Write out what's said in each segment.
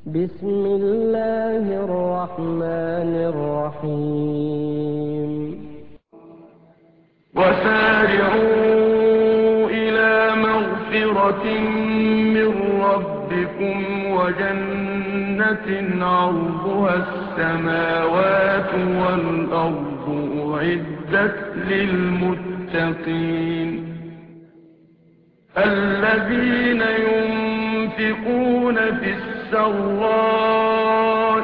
بسم الله الرحمن الرحيم. وسارعوا إلى مغفرة من ربكم وجنة عرضها السماوات والأرض أعدت للمتقين الذين ينفقون في السراء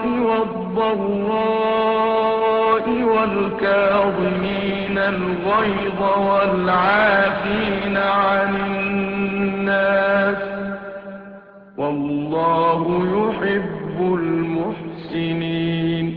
والضراء والكاظمين الغيظ والعافين عن الناس والله يحب المحسنين.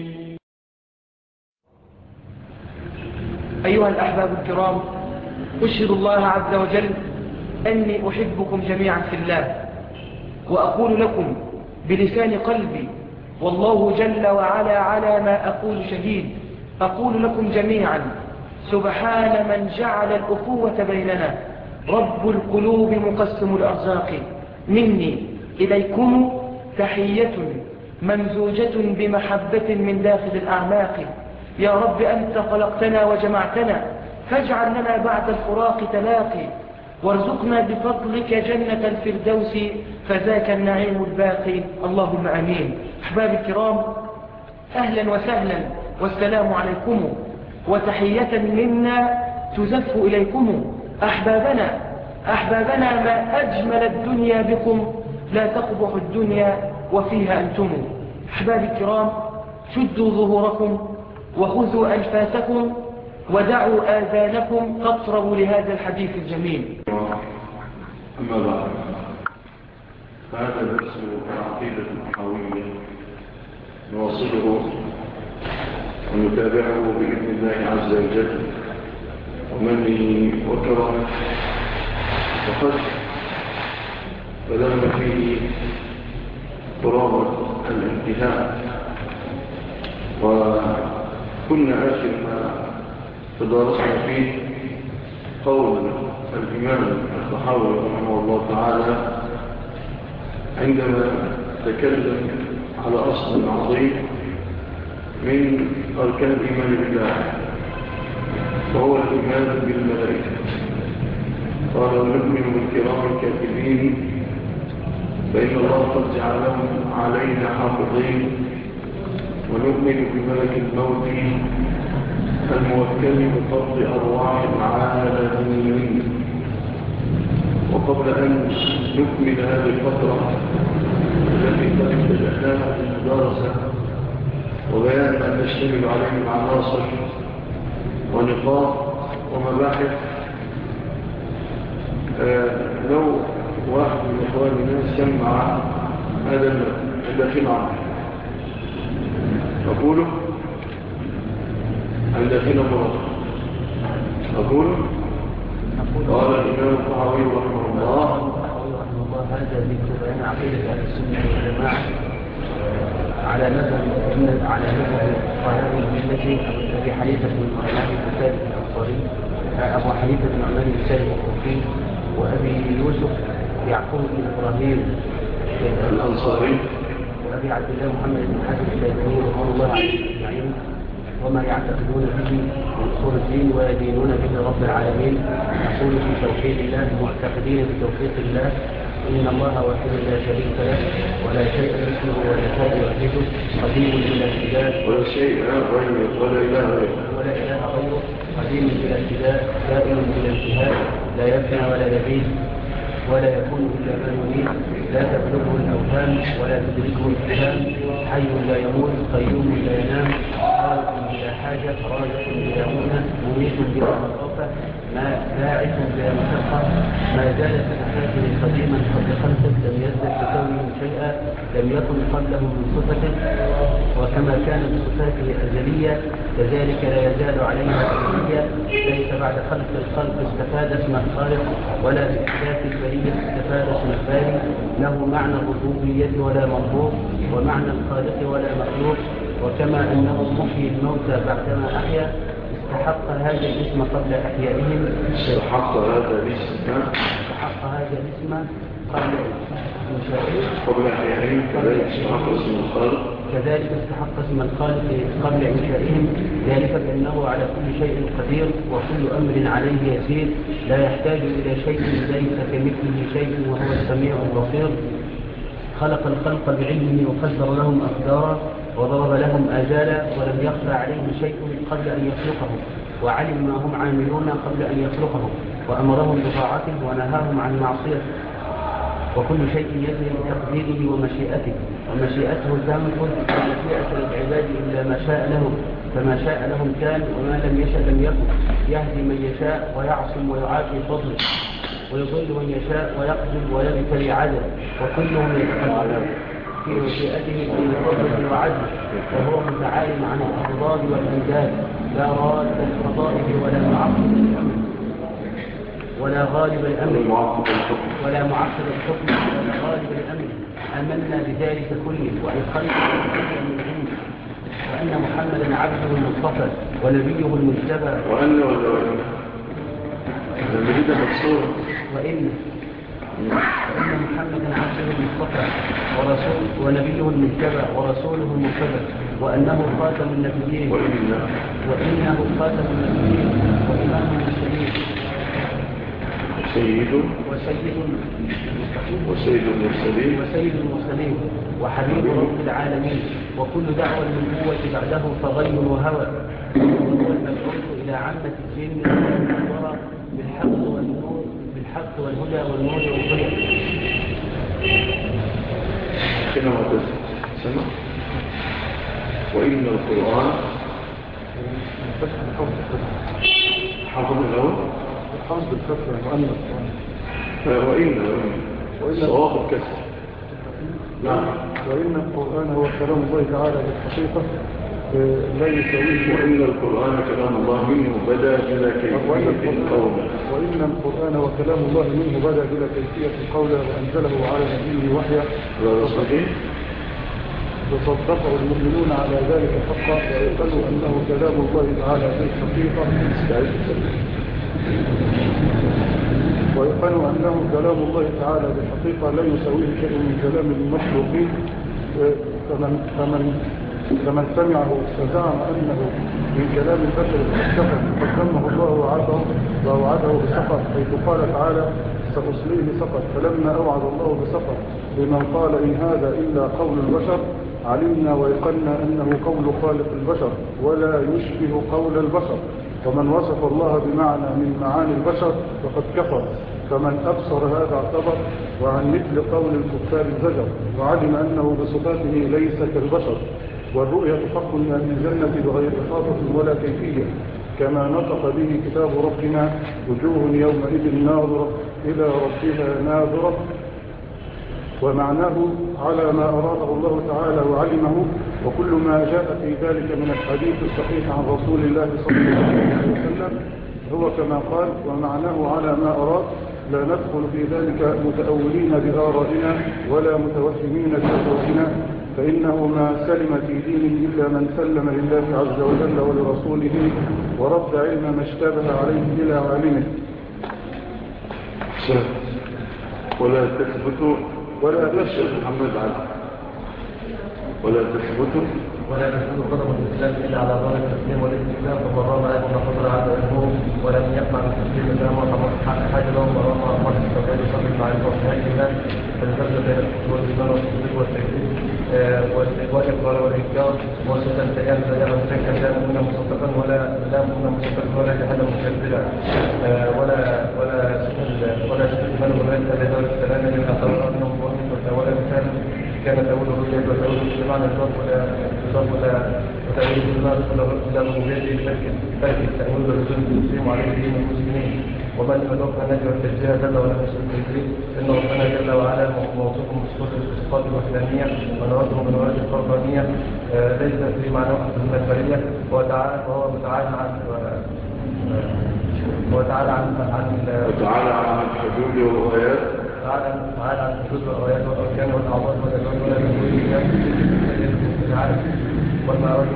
أيها الأحباب الكرام، أشهد الله عز وجل أني أحبكم جميعا في الله، وأقول لكم بلسان قلبي والله جل وعلا على ما أقول شهيد، أقول لكم جميعا سبحان من جعل الأخوة بيننا، رب القلوب مقسم الأرزاق، مني إليكم تحية ممزوجة بمحبة من داخل الأعماق. يا رب أنت خلقتنا وجمعتنا، فاجعل لنا بعد الفراق تلاقي، وارزقنا بفضلك جنة الفردوس فذاك النعيم الباقي، اللهم آمين. أحبابي الكرام، أهلا وسهلا والسلام عليكم، وتحية منا تزف إليكم. أحبابنا ما أجمل الدنيا بكم، لا تقبح الدنيا وفيها أنتم. أحبابي الكرام، شدوا ظهوركم وخذوا أنفاسكم ودعوا آذانكم تطربوا لهذا الحديث الجميل. أما بعد، فهذا درس العقيدة الطحاوية نواصله ونتابعه بإذن الله عز وجل ومنه وكرمه، وقد بلغنا فيه قرابة الانتهاء، وكنا آخر ما تدارسنا فيه قول الإمام الطحاوي رحمه الله تعالى عندما تكلم على أصل عظيم من أركان الإيمان بالله، وهو الإيمان بالملائكة. قال: ونؤمن بالكرام الكاتبين فإن الله قد جعلهم علينا حافظين، ونؤمن بملك الموت الموكل بقبض أرواح العالمين. وقبل أن نكمل هذه الفترة التي قد بدأناها في المدارسة وبيان ما نشتمل عليه من عناصر ونقاط ومباحث، لو واحد من إخواننا سمع هذا الداخل عنه أقوله عند داخل مرض أقول قال الإمام الطحاوي رحمه الله: هذا ذكر بيان عقيدة أهل السنة والجماعة على مذهب قهار الملة أبي حنيفة بن نعمان بن ثابت الأنصاري، أبو حنيفة بن نعمان بن ثابت الكوفي، وأبي يوسف يعقوب بن إبراهيم الأنصاري، وأبي عبد الله محمد بن حاتم الشيباني رضوان الله عليهم أجمعين، وما يعتقدون به من أصول الدين ويدينون به رب العالمين. نقول في توحيد الله معتقدين بتوفيق الله، إن الله واحد لا شريك له ولا شيء مثله ولا شيء يعجزه، قديم بلا ابتداء ولا شيء غيره ولا إله غيره، قديم بلا ابتداء دائم بلا انتهاء، لا يفنى ولا يبيد ولا يكون إلا ما يريد، لا تبلغه الأوهام ولا تدركه الأحلام، حي لا يموت قيوم لا ينام، خالق بلا حاجة رازق بلا مؤنة مميت بلا مخافة باعث بلا مشقة، ما زالت صفاته قديما قبل خلقه، لم يزدد بكونه شيئا لم يكن قبله من صفته، وكما كان بصفاته أزلية كذلك لا يزال عليها أزلية، ليس بعد خلق الخلق استفاد اسم الخالق، ولا بإحداث البرية استفاد اسم الباري، له معنى الربوبية ولا مربوب، ومعنى الخالق ولا مخلوق، وكما أنه محيي الموتى بعدما أحيا استحق هذا الاسم قبل أحيائهم، استحق هذا الاسم قبل إنشائهم قبل إحيائهم كذلك استحق اسم الخالق كذلك استحق اسم الخالق قبل إنشائهم، ذلك بأنه على كل شيء قدير وكل أمر عليه يسير، لا يحتاج إلى شيء ليس كمثله شيء وهو السميع البصير. خلق الخلق بعلمه وقدر لهم أقدارا وضرب لهم آجالا، ولم يخفى عليه شيء قبل أن يخلقهم، وعلم ما هم عاملون قبل أن يخلقهم، وأمرهم بطاعته ونهاهم عن معصيته، وكل شيء يجري بتقديره ومشيئته تامة، لا مشيئة للعباد إلا ما شاء لهم، فما شاء لهم كان وما لم يشاء لم يكن، يهدي من يشاء ويعصم ويعافي فضله، ويضل من يشاء ويقبل ويبتلي عدل، وكلهم يتقدم في مشيئته في فضله وعدله، وهو متعال عن الأضداد والأنداد، لا راد لقضائه ولا معقب لأمره ولا غالب الأمر ولا معقب الحكم ولا غالب الأمر. آمنا بذلك كله وأيقنا من عنده، وأن محمدا عبده المصطفى ونبيه المجتبى، وإن محمدا عبده المصطفى ونبيه المجتبى ورسوله المرتضى، وأنه خاتم النبيين وإنه خاتم النبيين وإمام المرسلين وسيد المرسلين وحبيب رب العالمين، وكل دعوة النبوة بعده فغي وهوى، وهو المبعوث إلى عامة الجن والورى بالحق والهدى والنور والهدى. كما سمع وإن القرآن حافظ الأول حافظ بالكسر مؤنث وإن صواب الكسر. نعم. وإن القرآن هو كلام الله تعالى بالحقيقة لا يساويه. وإن القرآن كلام الله منه بدأ بلا كيفية قولا. وإن القرآن هو كلام الله منه بدأ بلا كيفية قولا، وأنزله على نبيه وحيا وصدقه المؤمنون على ذلك حقا، ويقولوا أنه كلام الله تعالى بالحقيقة لا يساويه شيء من كلام المخلوقين. فمن سمعه فزعم أنه من كلام البشر فقد ذمه الله ووعده بسقط، حيث قال تعالى سأصليه سقط. فلما أوعد الله بسقط لمن قال إن هذا إلا قول البشر، علمنا ويقنا أنه قول خالق البشر ولا يشبه قول البشر. ومن وصف الله بمعنى من معاني البشر فقد كفر، فمن أبصر هذا اعتبر، وعن مثل قول الكفار زجر، وعلم أنه بصفاته ليس كالبشر. والرؤية حق من أهل الجنة بغير إحاطة ولا كيفية، كما نطق به كتاب ربنا وجوه يومئذ ناظرة إلى ربها ناظرة. ومعناه على ما أراده الله تعالى وعلمه، وكل ما جاء في ذلك من الحديث الصحيح عن رسول الله صلى الله عليه وسلم هو كما قال ومعناه على ما أراد، لا ندخل في ذلك متأولين بآرائنا ولا متوهمين بأهوائنا، فإنه ما سلم في دينه إلا من سلم لله عز وجل ولرسوله ورد علم ما اشتبه عليه إلى عالمه. ولا تثبت محمد علي ولا تثبت قدم الإسلام إلا على ظاهر التسليم والاستسلام، فمن رام أيضا ما قدر على علمه ولم يقع من تسليم الله حاجبه ورام أمر التوحيد وصدق المعرفة وصحيح الله، فالبرد بين الكفر والإيمان والتصديق والتكذيب والإقرار والإنكار، وسوء التيام زيغا شكا لا مؤمنا مصدقا ولا جهلا مكذبا، ولا سؤال من ولد بدار السلام لما قرر أنه مؤمن ولا مثال كان تقول الرجال وتقول بمعنى الضرب ولا وتأويل النار ولا ربوبيته ترك التأويل والرجل المسلم عليه دين المسلمين، ومن يدوق نجوى التجزئة جل وعلا نسل التجزئ إن ربنا جل وعلا موصوف بصفات الإسقاط الوحدانية ونواته من ورد الفرقانية، ليس في معنى واحد من البرية، وهو تعالى عن الحدود والغايات، تعالى عن الحدود والغايات والأركان والأعضاء والأدوان ولا والمعراج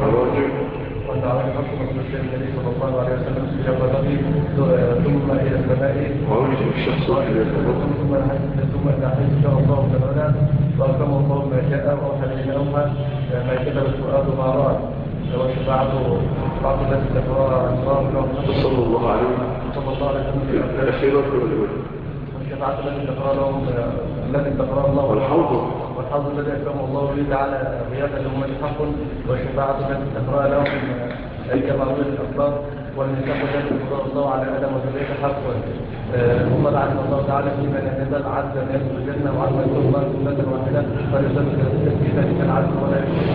حكم رسول النبي صلى الله عليه وسلم في يقظته ثم إلى السماء الشخص الذي يتبقى ثم إذا حيث شاء الله تعالى وأكرم الله ما شاء وأوحى إليه أوحى ما كتب الفؤاد ما رأى وشفاعته بعض الناس تقرأ الله صلى الله عليه وسلم الأخيرة والأولى والشفاعة التي تقرأ الله والحوض الذي أكرمه الله به تعالى غيابا لهم حق والشفاعة التي تقرأ لهم كما روي الأخبار والميثاق الذي قضاه الله على آدم وذريته حق ثم لعن الله تعالى فيما لم يزل عز من يدخل الجنة وعز يكون الله سنة واحدة فليزل في ذلك العز ولا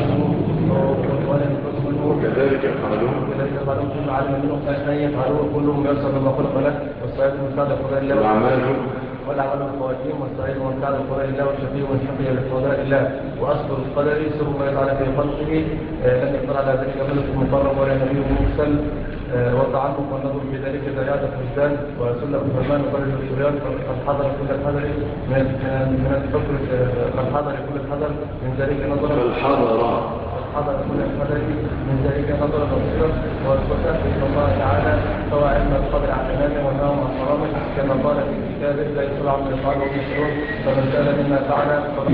يكون وكذلك يفعلون ثم علم منهم أن يفعلون كلهم يرسل بما خلق له والصعيد من سعد قضاء الله والعمل الخواتيم والصعيد من سعد قضاء الله والشفيع والشقي لقضاء الله وأصل القدر سر ما يفعل في خلقه لم يقدر على ذلك ملك مقرب ولا نبي مرسل والتعمق والنظر في ذلك زيادة الوجدان وسلة الفرمان وقرر الشريان قد حضر كل الحذر من الفكر قد حضر كل الحذر من ذلك نظرا حضر كل الحذر من ذلك نظرا بصيرا وتثبت الله تعالى سواء علم القدر عن امامه ونهى عن حرامه كما قال في كتابه لا يسرع من يفعله ويسرون فمن سال مما فعل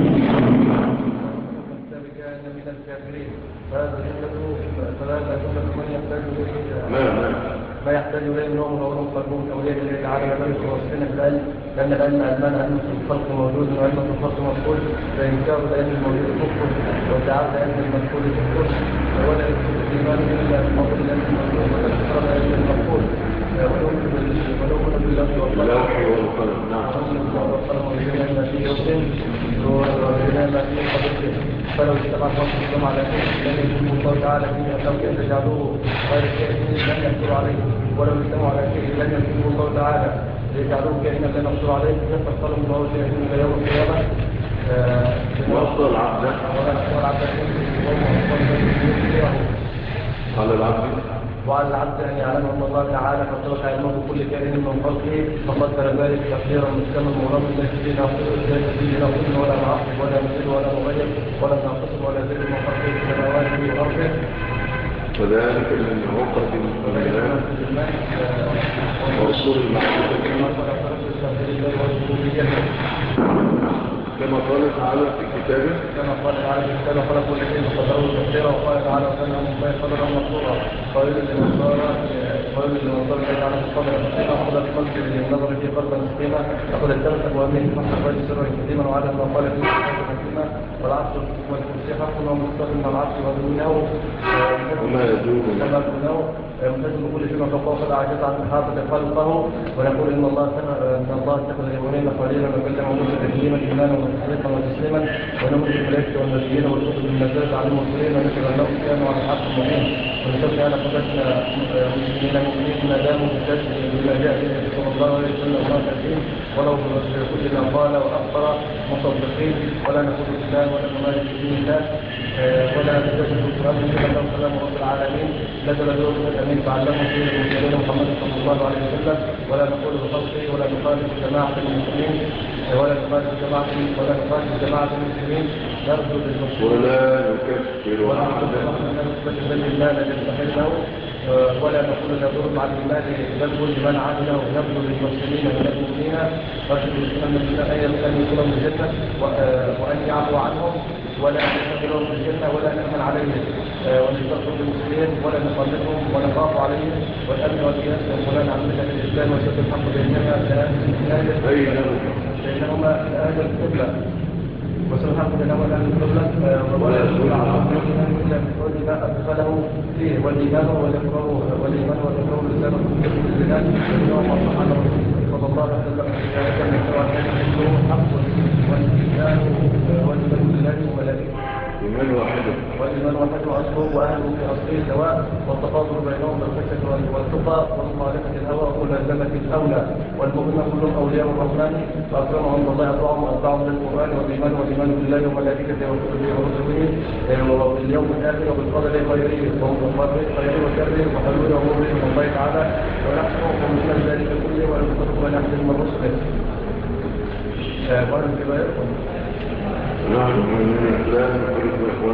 كان من الكافرين فهذا جملة من يحتاج إليه ما يحتاج إليه نوم وغنم قلبهم أولياء إليه تعالى ذلك وصفنا في العلم لأن العلم علمان علم في الخلق موجود وعلم في الخلق مفقود فإنكار العلم الموجود كفر وادعاء العلم المفقود كفر ولا يكون الإيمان إلا بفضل العلم الموجود ولا تكرر العلم المفقود ونؤمن بالله والقلم نعم والقلم وبجميع ما فيه يوم وبجميع ما فيه قبل فلو اجتمع الخلق الجمع على شيء لم يكن الله تعالى فيه أنهم يتجعلوه غير كائن لم يقدر عليه ولو اجتمعوا على شيء لم يكن الله تعالى ليجعلوه كائنا لم يقدر عليه كيف اختار الله شيئين إلى يوم القيامة وأفضل العبد على العبد وعلى العبد أن يعلم أن الله تعالى قد ترك علمه كل كائن من خلقه فقدر ذلك تقديرا مسلما مرضا ليس فيه ناقص ولا معقب ولا مثل ولا مغير ولا ناقص ولا زيد من خلقه في سماواته وأرضه وذلك من عقد الإيمان ورسول المعرفة كما قال تعالى في كتابه خلق كل شيء فقدره تقديرا وقال تعالى وكان هم قدرا مقدورا قائل للمنظر الذي على القدر أخذ القلب للنظر في قلبا سقيما أخذ الثلاث أبوابين فحص الرجل سرا كثيما وعدم ما قال فيه حكيما والعصر والكرسي حق ومستقيم من العصر ودونه وما دونه يمتاز بكل شيء فوق عجز عن محافظة خلقه ونقول إن الله اتخذ الإبراهيم خليلا وكلم موسى تكليما إيمانا وتصديقا وتسليما ونؤمن بالملائكة والنبيين والكتب المنزلة على المرسلين ونشهد أنهم كانوا على الحق المبين ونسمي على قدسنا مسلمين مؤمنين ما داموا بما جاء به صلى الله عليه وسلم وما ولو بكل ما قال وأخبر مصدقين ولا نقول الإسلام ولا نمارس دين الله ولا نجد القرآن إلا الله سلام رب العالمين نزل به الأمين تعلمه فيه المسلمين محمد صلى الله عليه وسلم ولا نقول بخلقه ولا نخالف جماعة المسلمين ولا نخالف جماعة المسلمين نرجو للمسلمين ولا نكفر أحدا لا نستحله ولا نقول نظر مع الإيمان بل لمن عمله نبذل للمسلمين من المؤمنين رجل أن يكونوا من الجنة وأن يعفو عنهم ولا نستقبلهم في الجنة ولا نأمن عليهم ونستغفر للمسلمين ولا نخالفهم ونخاف عليهم والأمن والقياس والصلاة عن ملة الإسلام وسد الحق بينهما أهل القبلة وسبحانه بينهما أهل القبلة ولا يسول عنهم إلا بقول ما أدخله فيه والإيمان والإقرار لسانه كل البلاد وإنما صح على رسول صلى الله عليه وسلم ذلك من سواء كان كله حق والإيمان والإيمان بالله وملائكته والإيمان واحد أصله وأهله في أصله سواء والتفاضل بينهم بالخشية والتقى ومخالفة الهوى وملازمة الأولى والمؤمن كلهم أولياء الرحمن وأكرمهم عند الله أطاعهم للقرآن والإيمان بالله وملائكته وكتبه ورسله وباليوم الآخر وبالقدر خيره وشره وحلوله ومره من الله تعالى ونحن ومن ذلك كله ونفترق ونحن من رسله قال الكبائر نحن من الإسلام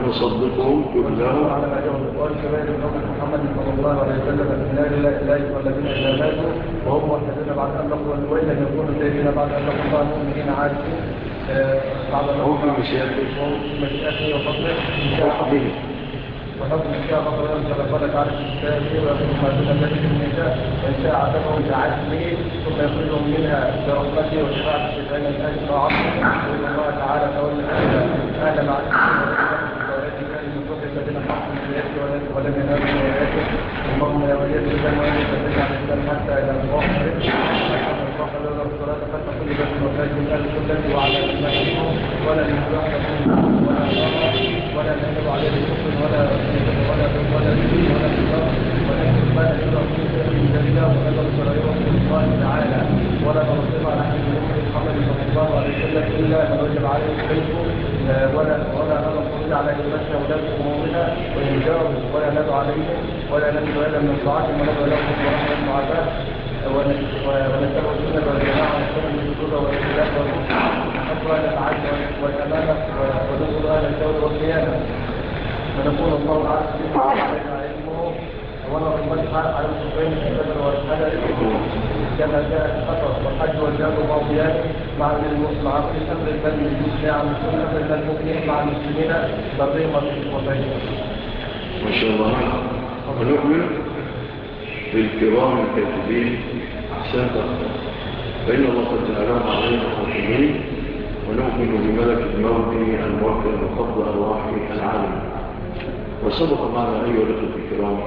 تصدقهم كلهم على ما جاء بالقول كبير من أمة محمد صلى الله عليه وسلم في النار لا يخلدون إلا ماتوا وهم محتاجون بعد أن لقوا وإن لم يكونوا دائرين بعد أن لقوا الله مؤمنين عارفين بعد أن هم في لقوا مشيئته وفضله وحبه ونظم الشيء فضل ينزل فلك على الكتاب ويقول ما دون ذلك من النساء وإن شاء عذبهم بعزمه ثم يخرجهم منها برحمته وشفاعة الشفعين من أجل وعظمه وإن الله تعالى تولى أهل معرفته الذين حقوا من آياته ولم ينالوا من آياته اللهم يا ولي الإسلام وأهل الذين على الإسلام حتى إلى الله وقال له الصلاة حتى كل بيت وفاة من أهل كله وعلى أسمائه ولا من يحدث ولا نجب عليه الكفر ولا دين ولا كتاب ولكن ما نجب في دليله ونجب سرائره من الله تعالى ولا نرسل على حديث محمد صلى الله عليه وسلم إلا من وجب عليه الحلف ولا نرى الطويل على إمتنا أولاد أمورنا وينجاروا ولا ندعو عليهم ولا نجد إلا من طاعتهم وندعو لهم ورحمة وعذاب ونتبع السنة والجماعة ونتبع الجدود والاختلاف والرسل ونحب أهل العدل والأمانة وننظر أهل الجور والقيامة ونقول الله عز وجل علينا علمه ونرى المسح على الكفين في البدر والحجر كما جاء في الخطر والحج والجهاد والرضيان مع كل أمر البني المسلم عن كل أمر المؤمنين مع المسلمين برهم وبين. ما شاء الله. ونؤمن بالكرام الكاتبين أحسنت فإن الله قد جعلهم علينا حاكمين ونؤمن بملك الموت الموكل بقبض أرواح العالم. وسبق معنا أيها الأخوة الكرام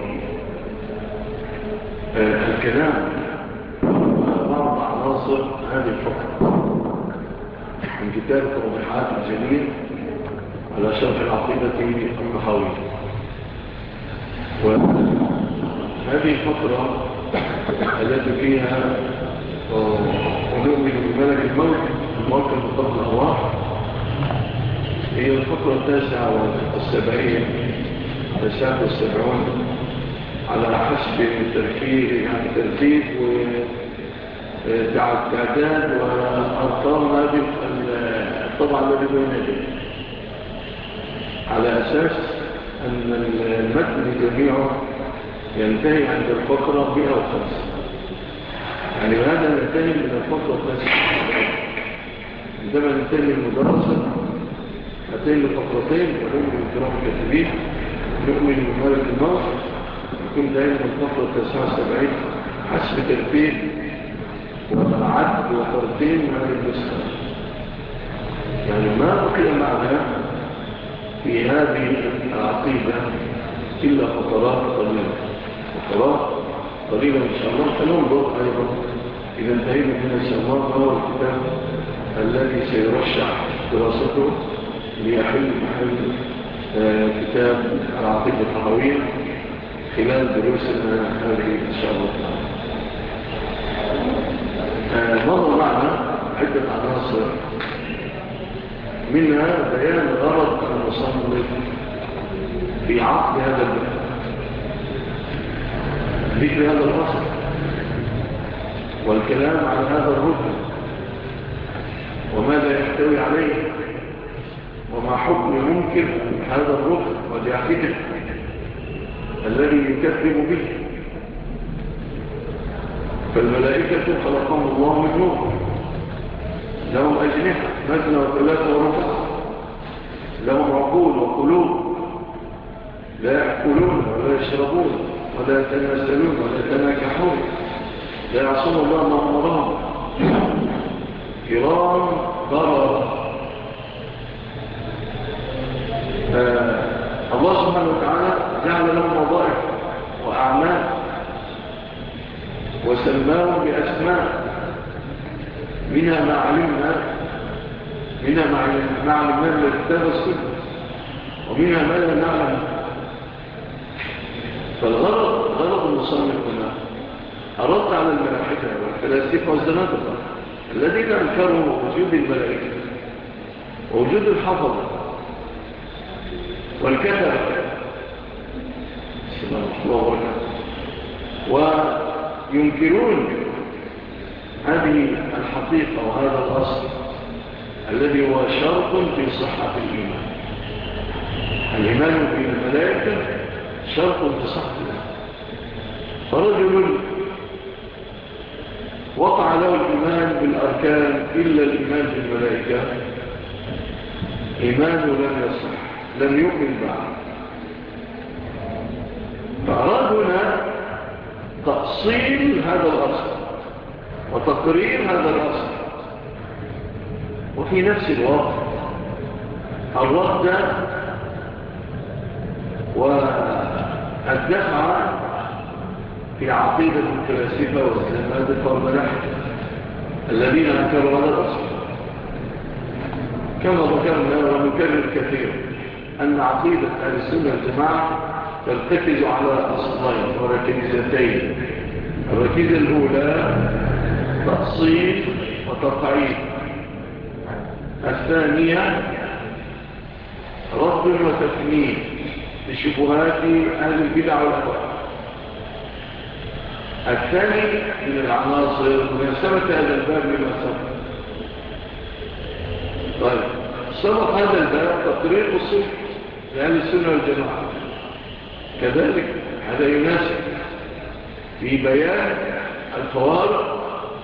الكلام بعض عناصر هذه الفقرة من كتاب توضيحات الجميل على شرح العقيدة الطحاوية. وهذه الفقرة التي فيها ونؤمن بملك الموت الموكل بقبض الأرواح هي الفقرة 79 على حسب ترتيب وتعداد وأرقام هذه الطبعة الذي بين يديه على أساس أن المتن جميعه ينتهي عند الفقرة 105 يعني هذا ينتهي من الفقرة 79 عندما ننتهي المدرسة هاتين الفقرتين ونؤمن بالكرام الكاتبين نؤمن بملك الموت يكون دائما الفقرة 79 حسب ترتيب وعد وترتيب هذه النسخة. يعني ما بقي معنا في هذه العقيدة إلا فترات قليلة إن شاء الله. فننظر أيضا إذا انتهينا من إن شاء الله فهو الكتاب الذي سيرشح دراسته ليحل محل كتاب العقيدة الطحاوية خلال دروسنا هذه إن شاء الله. مر معنا عدة عناصر منها بيان غرض المصنف في عقد هذا البحث ذكر هذا الأصل والكلام عن هذا الركن وماذا يحتوي عليه وما حكم ممكن هذا الركن ودعائته الذي يكذب به. فالملائكة خلقهم الله من نور لهم أجنحة مثنى وثلاثة ورباع لهم عقول وقلوب لا يأكلون ولا يشربون ولا يتناسلون ولا يتناكحون لا يعصون الله ما أمرهم كرام بررة. الله سبحانه وتعالى جعل لهم وظائف وأعمال وسماهم بأسماء منها ما علمنا الكتاب والسنة ومنها ما لا نعلم. فالغرض المصنف هنا أرد على الملاحدة والفلاسفة والزنادقة الذين أنكروا وجود الملائكة ووجود الحفظة والكتب سبحان الله وينكرون هذه الحقيقة وهذا الأصل الذي هو شرط في صحة الإيمان. الإيمان بالملائكة شرط لصحة الإيمان. فرجل وقع له الإيمان بالأركان إلا الإيمان بالملائكة، إيمانه لم يصح، لم يؤمن بعد. فأرادنا تأصيل هذا الأصل وتقرير هذا الأصل، وفي نفس الوقت الرد والدفع في عقيدة الفلاسفة والزنادقة والملاحدة الذين أنكروا هذا الأصل. كما ذكرنا ونكرر كثيرا أن عقيدة أهل السنة والجماعة ترتكز على أصلين وركيزتين. الركيزة الأولى تأصيل وتقعيد، الثانية رد وتفنيد لشبهات أهل البدع والأهواء. الثاني من العناصر مناسبة هذا الباب لما سبق. طيب، سبق هذا الباب تقرير أصول لأهل السنة والجماعة، كذلك هذا يناسب في بيان الفوارق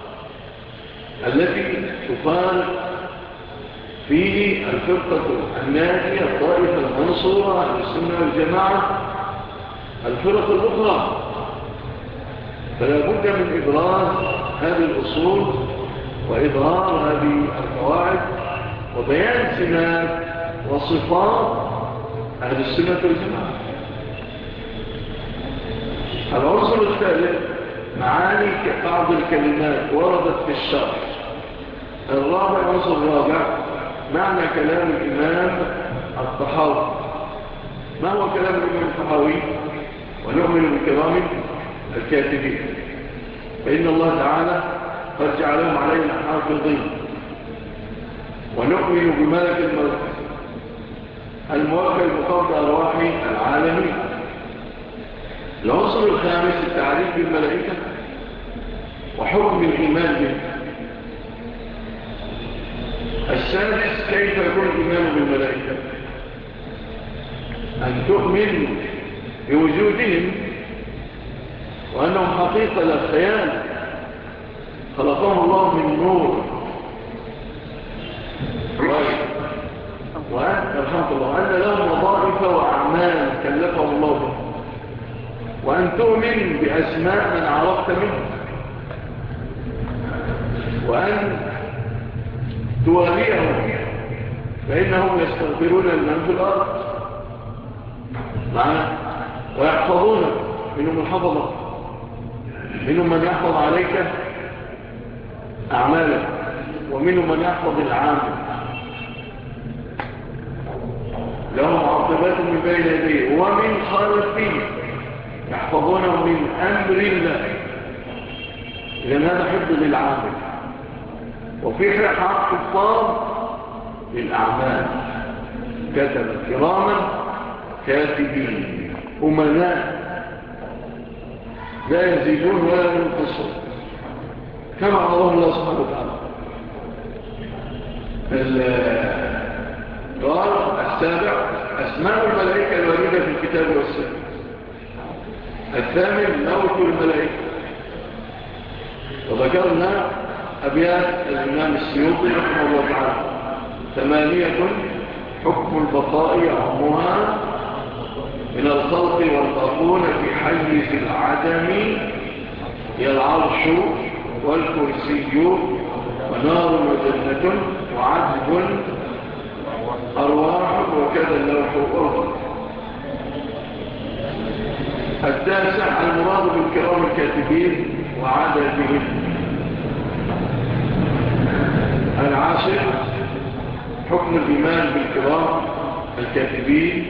التي تفارق في الفرقة الناجية الطائفة المنصورة أهل السنة والجماعة الفرق الأخرى. فلا بد من إبراز هذه الأصول وإظهار هذه القواعد وبيان سمات وصفات أهل السنة والجماعة. العنصر الثالث معاني بعض الكلمات وردت في الشرع. العنصر الرابع معنى كلام الإمام الطحاوي. ما هو كلام الإمام الطحاوي؟ ونؤمن بكرام الكاتبين، فإن الله تعالى قد جعلهم علينا حافظين. ونؤمن بملك الموت الموكل بقبض أرواح العالمين. العنصر الخامس التعريف بالملائكة وحكم الإيمان به. السادس كيف يكون الإيمان بالملائكة؟ أن تؤمن بوجودهم وأنهم حقيقة لا خيال، خلقهم الله من نور، وأن لهم وظائف وأعمال كلفهم الله بها، وأن تؤمن بأسماء من عرفت منه، وأن تواليهم فإنهم يستغفرون لمن في الأرض معنا ويحفظون، منهم الحفظة، منهم من يحفظ عليك أعمالك، ومنهم من يحفظ العامل. لهم عاقبات من بين يديه ومن خلفه يحفظونه من أمر الله. إذن هذا حفظ للعامل. وفي حق الطاب للأعمال، كتب كراما كاتبين أمناء لا يزيدون ولا ينقصون كما أمره الله سبحانه وتعالى. قال السابع أسماء الملائكة الواردة في الكتاب والسنة. الثامن موت الملائكة. وذكرنا أبيات الإمام السيوطي رحمه الله تعالى 8 حكم البقاء يعمها من الخلق والباقون في حيز العدم هي العرش والكرسي ونار وجنة وعذب أرواح وكذا اللوح والأرض. التاسع المراد بالكرام الكاتبين وعددهم. العاشر حكم الإيمان بالكرام الكاتبين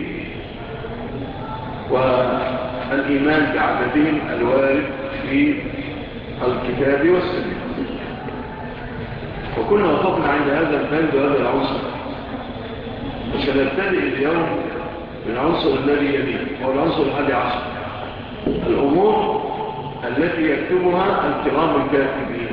والإيمان بعددهم الوارد في الكتاب والسنة. وكنا وقفنا عند هذا البند وهذا العنصر، وسنبتدئ اليوم بالعنصر الذي يليه هو العنصر 11 الأمور التي يكتبها الكرام الكاتبين.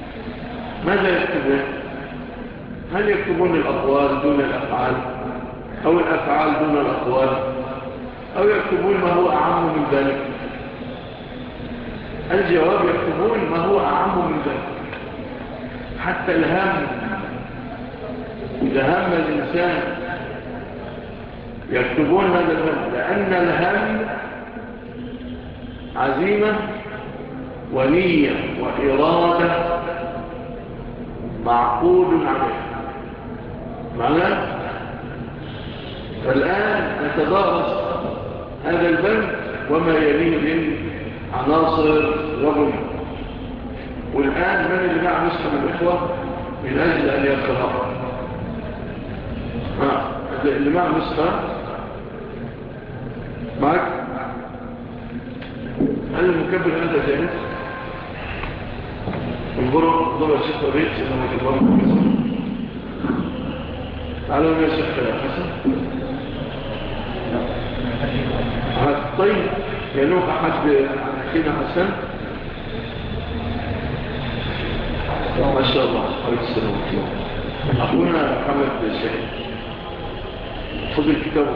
ماذا يكتبون؟ هل يكتبون الأقوال دون الأفعال؟ أو الأفعال دون الأقوال، أو يكتبون ما هو أعم من ذلك؟ الجواب يكتبون ما هو أعم من ذلك. حتى الهم، إذا هم الإنسان يكتبون هذا الهم، لأن الهم عزيمة ونية وإرادة معقود عليها. معنى فالآن نتدارس هذا البند وما يليه من عناصر وبنى. والآن من اللي مع نسخة من الإخوة من أجل أن يقرأ؟ اللي مع نسخة معك؟ هل المكبر هذا جائز؟ انظروا ضرب الشيخ ربيع سنة الله تعالوا يا شيخ حسن. طيب ينوح أحد أخينا حسن؟ ما شاء الله عليك السلام عليكم. أخونا محمد الشيخ خذ الكتاب.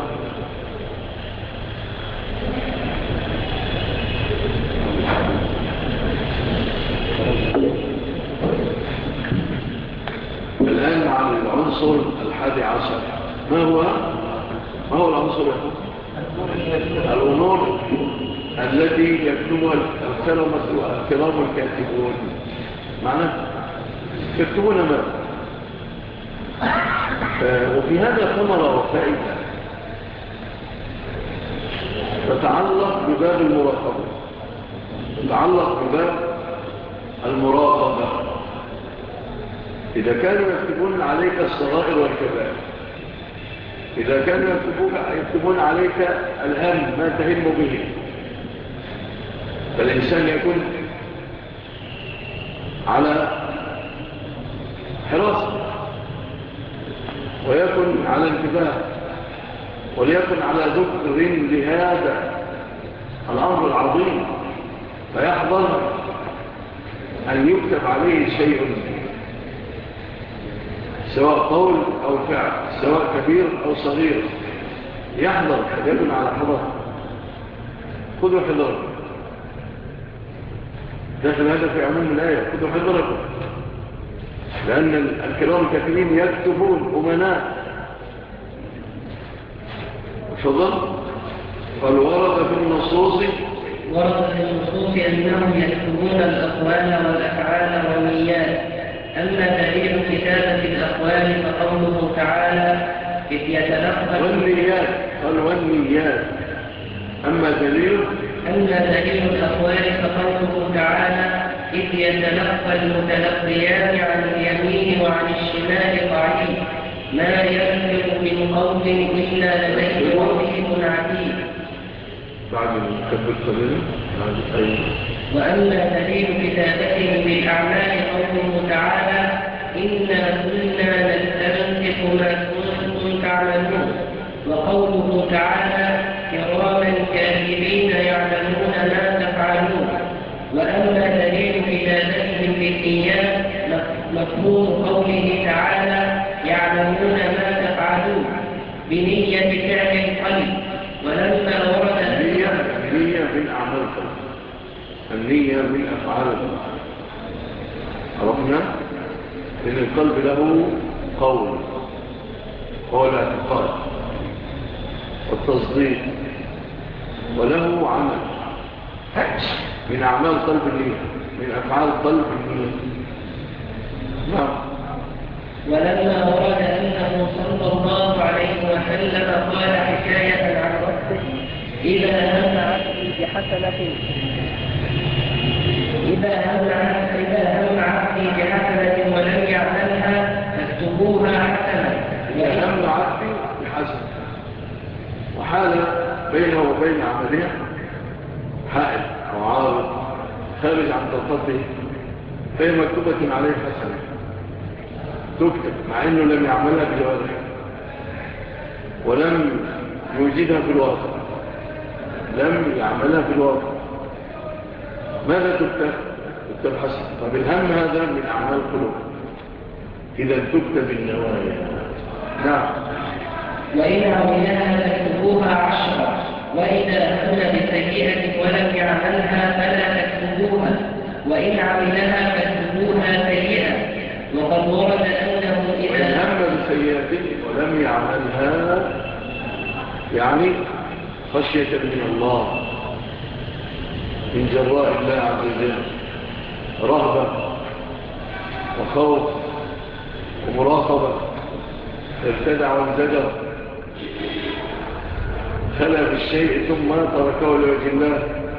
الآن مع العنصر 11. ما هو العنصر يا أخوة؟ الأمور التي يكتبها الكرام الكاتبون. معنى يكتبون ما وفي هذا ثمرة وفائدة تتعلق بباب المراقبة، تتعلق بباب المراقبة. إذا كانوا يكتبون عليك الصغائر والكبائر، إذا كانوا يكتبون عليك الهم ما تهم به، فالإنسان يكون على حراسة ويكون على انتباه وليكن على ذكر لهذا الأمر العظيم، فيحضر أن يكتب عليه شيء سواء قول أو فعل، سواء كبير أو صغير، يحضر يكن على حضر. خذوا حضر، داخل هذا في عموم الآية، خذوا حضركم، لأن الكرام الكاتبين يكتبون أمناء. تفضل. قال ورد في النصوص أنهم يكتبون الأقوال والأفعال والنيات. أما دليل كتابة الأقوال فقوله تعالى إذ يتلقى والنيات. قال والنيات. أما دليل الأقوال فقوله تعالى إذ يتلقى المتلقيان عن اليمين وعن الشمال قعيد ما يلفظ من قول إلا لديه رقيب عتيد. بعد المكبر قليلا. وأما دليل كتابته بالأعمال قوله تعالى إنا كنا نستنسخ ما كنتم تعملون، وقوله تعالى كراما كاتبين يعلمون ما تفعلون. وأما دليل كتابتهم بالنيات مفهوم قوله تعالى يعلمون ما تفعلون بنية فعل القلب. ولما ورد النية من أعمال القلب، النية من أفعال القلب. عرفنا إن القلب له قول هو الاعتقاد والتصديق، وله عمل من أعمال قلب النية، من أفعال قلب النية. نعم. ولما ورد أنه صلى الله عليه وسلم قال حكاية عن ربه إذا هم عبدي بحسنة ولم يعملها فاكتبوها حسنة. إذا هم عبدي بحسنة وحال بينه وبين عملها حائل أو عارض خارج عن طاقته، فهي مكتوبة عليه حسنة تكتب، مع أنه لم يعملها بجوارحه ولم يوجدها في الواقع، لم يعملها في الواقع. ماذا تكتب؟ تكتب حسنة. طب الهم هذا من أعمال القلوب، إذا تكتب النوايا. نعم. وإن عملها فاكتبوها 10 وإذا هم بسيئة ولم يعملها فلا تكتبوها وإن عملها فاكتبوها سيئة. وقد ورد أنه وإن إذا هم بسيئة ولم يعملها يعني خشية من الله، من جراء الله عز وجل، رهبة وخوف ومراقبة، ارتدع وانزجر، خلى بالشيء ثم تركه لوجه الله،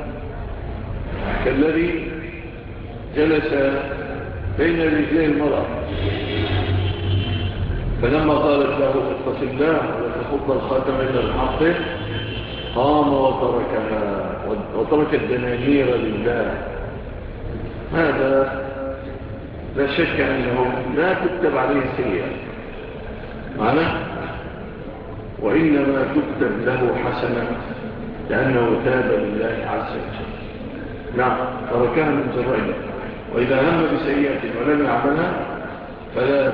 كالذي جلس بين رجلي المرأة فلما قالت له اتق الله ولا تخض الخاتم إلا الحق قام وتركها وترك الدنانير لله. هذا لا شك أنه لا تكتب عليه سيئة معنى، وإنما تكتب له حسنة لأنه تاب لله عز وجل. نعم، تركها من جرائه. وإذا هم بسيئة ولم يعملها فلا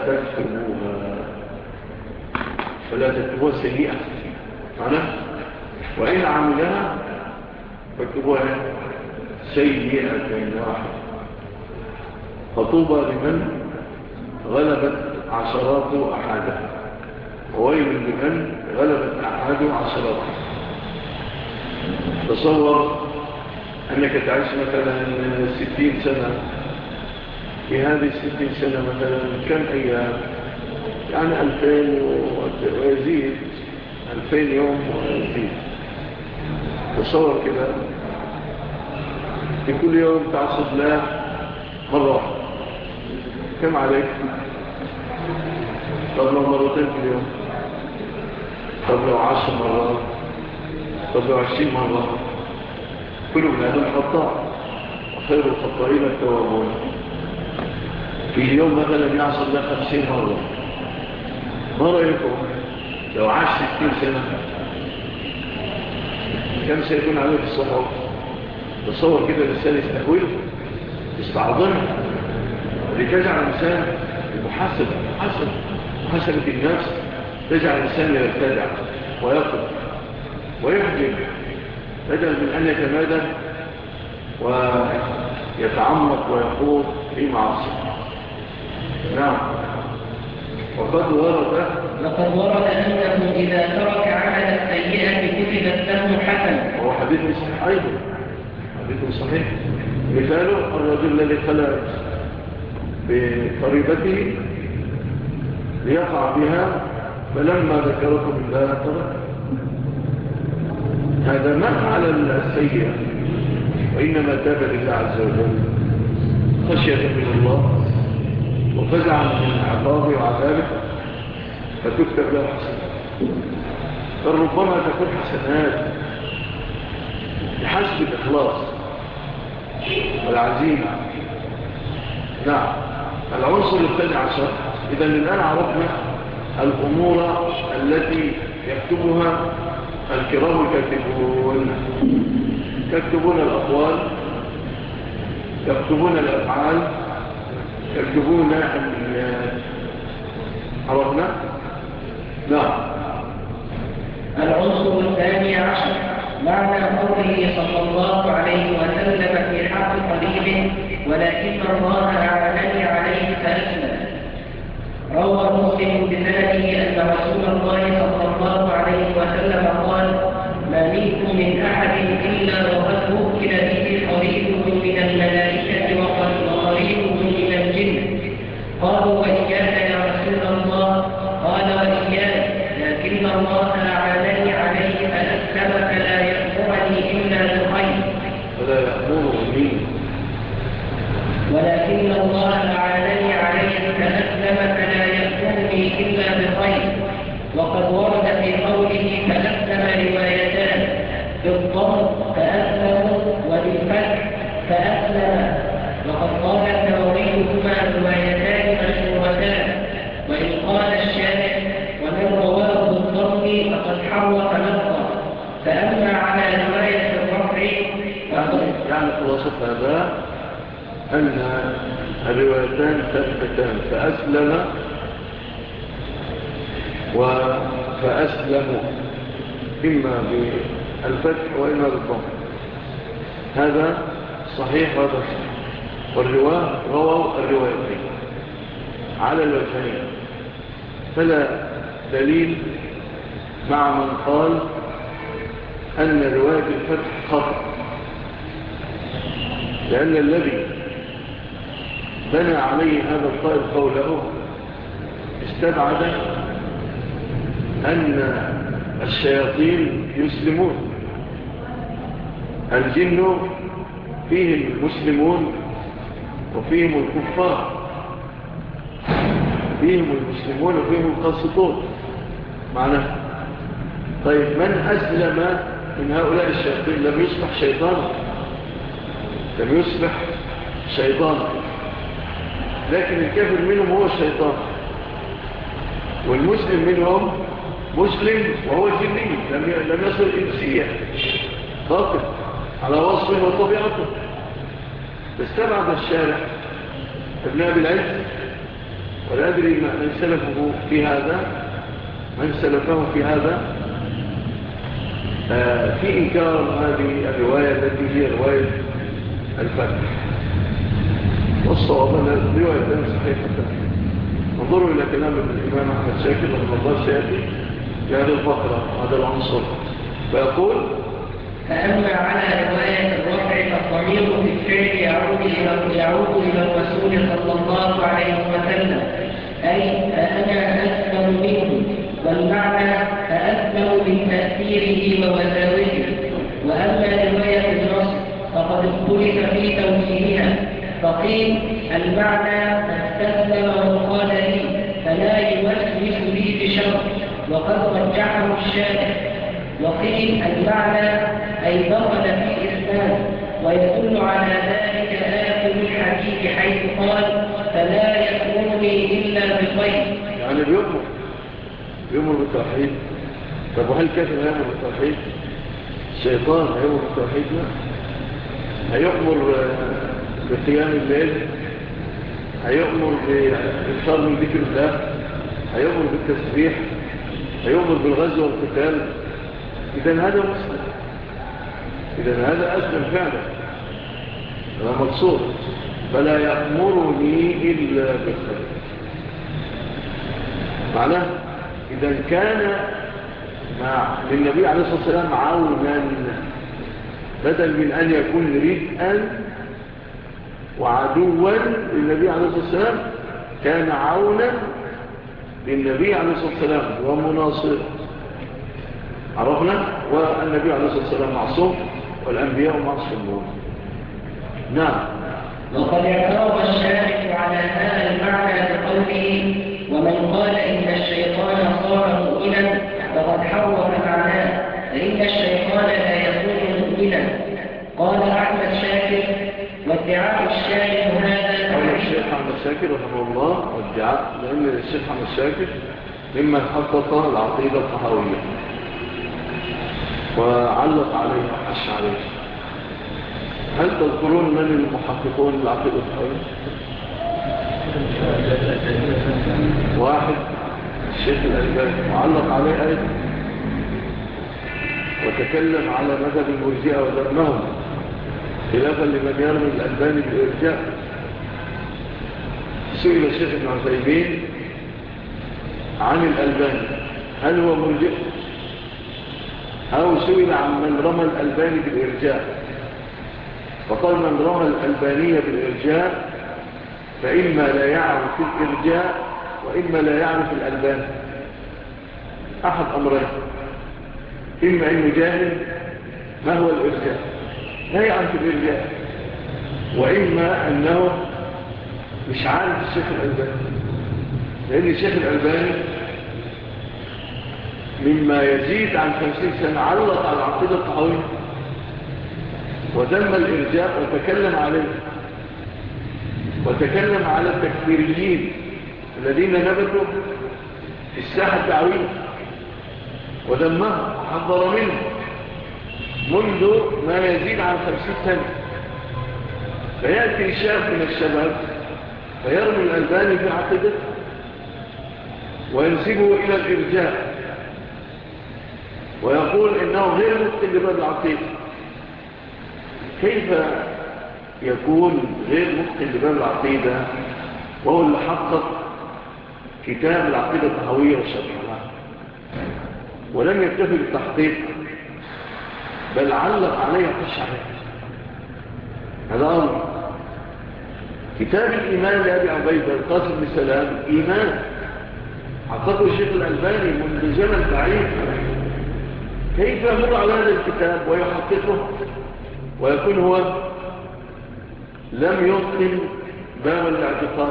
تكتبوها سيئة معنى، وإن عملها فاكتبوها سيئة واحدة. فطوبى لمن غلبت عشرات أحادها وويل لمن غلبت أحد عشرات. تصور أنك تعيش مثلا 60 سنة، في هذه 60 سنة مثلا كم أيام؟ يعني 2000 ويزيد، 2000 يوم ويزيد. تصور كده في كل يوم تعصد له مرة واحدة، كم عليك؟ طب لو مرتين في اليوم، طب لو 10 مرات، طب لو 20 مرة. كل من هذا الخطاء وخير الخطائين التوابون. في اليوم مثلا يعصد له 50 مرة. ما رأيكم لو عاش 60 سنة كم سيكون عليه في الصحة؟ تصور كده الإنسان يستهويه يستعظمه، لتجعل الإنسان محاسبة النفس، تجعل الإنسان يرتدع ويقف ويحجم بدل من أن يتمادى ويتعمق ويخوض في معصية. نعم. وقد ورد أنه إذا ترك عمل السيئة كتبت له حسنة. وهو حديث صحيح أيضا، حديث صحيح. مثاله الرجل الذي خلى بقريبته ليقع بها فلما ذكرته بالله ترك. هذا ما على السيئة، وإنما تاب لله عز وجل خشية من الله وفزع من عقابه وعذابه فتكتب له حسنات. فربما تكون حسنات بحسب الإخلاص والعزيمة. نعم. العنصر الثاني عشر. إذا الآن عرفنا الأمور التي يكتبها الكرام الكاتبون، يكتبون الأقوال، يكتبون الأفعال، يكتبون النيات. عرفنا؟ نعم. العنصر الثاني عشر معنى قوله صلى الله عليه وسلم في حق قريب ولكن الله أعانني عليه فأسلم. روى مسلم بسنده أن رسول الله صلى الله عليه وسلم قال: ما منكم من أحد إلا وقد وكل به قريبه من الملائكة وقريبه من الجن. قالوا: وإياك يا رسول الله؟ قال: وإياك، لكن الله أعانني عليه فأسلم فلا يأمرني إلا بخير. ولكن الله أعانني عليه فأسلم فلا يأمرني إلا بخير. وقد ورد في قوله فأسلم روايتان، بالضم فأسلم وبالفتح فأسلم. وقد قال النووي هما روايتان مشهورتان. وإن قال الشارع ومن رواه بالضم فقد حرف لفظا. فأما على رواية الرفع يعني خلاصة هذا أن الروايتان ثابتتان، فأسلم فأسلموا، إما بالفتح وإما بالضم. هذا صحيح وهذا صحيح. والرواه رووا الروايتين على الوجهين، فلا دليل مع من قال أن رواية الفتح خطأ، لأن الذي بنى عليه هذا القائل قوله استبعد أن الشياطين يسلمون. الجن فيهم المسلمون وفيهم الكفار، فيهم المسلمون وفيهم القاسطون معناه. طيب من أسلم من هؤلاء الشياطين لم يصبح شيطانا، لم يصبح شيطانا، لكن الكافر منهم هو الشيطان، والمسلم منهم مسلم وهو جني لم يصل إنسية باطل على وصفه وطبيعته. فاستبعد الشارع ابن أبي العز، ولا أدري من سلفه في هذا، من سلفه في هذا في إنكار هذه الرواية التي هي رواية الفتح. والصواب أن الرواية صحيحة. انظروا إلى كلام الإمام أحمد شاكر رحمه الله سيأتي في هذه الفقرة هذا العنصر، فيقول: فأما على رواية الرفع فالضمير في الفعل يعود إلى الرسول صلى الله عليه وسلم، أي أنا أسلم منه، والمعنى أسلم من تأثيره ومساوئه. وأما رواية النصر فقد اختلف في توجيهها، فقيل المعنى استسلم وقال لي فلا يوسوس لي بشر، وقد رجحه الشارع. وقيل المعنى أي دخل في الإسلام، ويدل على ذلك آخر الحديث حيث قال فلا يأمرني إلا بالخير، يعني بيؤمر بالتوحيد. طب وهل كافر هيأمر بالتوحيد؟ الشيطان هيأمر بالتوحيد؟ هيأمر بقيام الليل، هيأمر بالإكثار من ذكر الله، هيأمر بالتسبيح، هيأمر بالغزو والقتال. إذن هذا مسلم، إذن هذا أسلم فعلا، هذا مقصود. فلا يأمرني إلا بالخير معناه إذن كان للنبي عليه الصلاة والسلام عونا، بدل من أن يكون ردءا وعدوا للنبي عليه الصلاة والسلام، كان عونا للنبي عليه الصلاة والسلام ومناصر. عرفنا؟ والنبي عليه الصلاة والسلام معصوم والأنبياء معصومون. نعم. وقد اعترض الشارع على هذا المعنى بقوله ومن قال إن الشيطان صار مؤمنا فقد حرف معناه، فإن الشيطان لا يكون مؤمنا. قال أحمد شاكر وادعاء الشارع هذا قال الشيخ أحمد شاكر رحمه الله وادعاء، لأن الشيخ أحمد شاكر ممن حقق العقيدة الطحاوية وعلق عليها وحش عليها. هل تذكرون من المحققون العقيدة الطحاوية؟ واحد الشيخ الألباني وعلق عليه أيضا، وتكلم على مذهب المرجئة وذمهم خلافا لمن يرمي الألباني بالإرجاء. سئل الشيخ ابن عثيمين عن الألباني هل هو مرجئ، أو سئل عن من رمى الألباني بالإرجاء، فقال من رمى الألبانية بالإرجاء فإما لا يعرف الإرجاء وإما لا يعرف الألباني، أحد أمرين، إما أنه جاهل ما هو الإرجاء لا يعرف الإرجاء، وإما أنه مش عارف الشيخ الألباني، لأن الشيخ الألباني مما يزيد عن 50 سنة علق على العقيدة الطحاوية وذم الإرجاء وتكلم عليه، وتكلم على التكفيريين الذين نبتوا في الساحة الدعوية وذمهم وحذر منه منذ ما يزيد عن 50 سنة. فيأتي شاب من الشباب فيرمي الألباني في عقيدته وينسبه إلى الإرجاء ويقول إنه غير متقن لباب العقيدة. كيف يكون غير متقن لباب العقيدة وهو اللي حقق كتاب العقيدة الطحاوية وشرحها ولم يكتفي بالتحقيق بل علق عليه وحش عليه؟ هذا أمر. كتاب الإيمان لأبي عبيدة القاسم بن سلام إيمان حققه الشيخ الألباني منذ زمن بعيد. كيف يمر على هذا الكتاب ويحققه ويكون هو لم يتقن باب الاعتقاد؟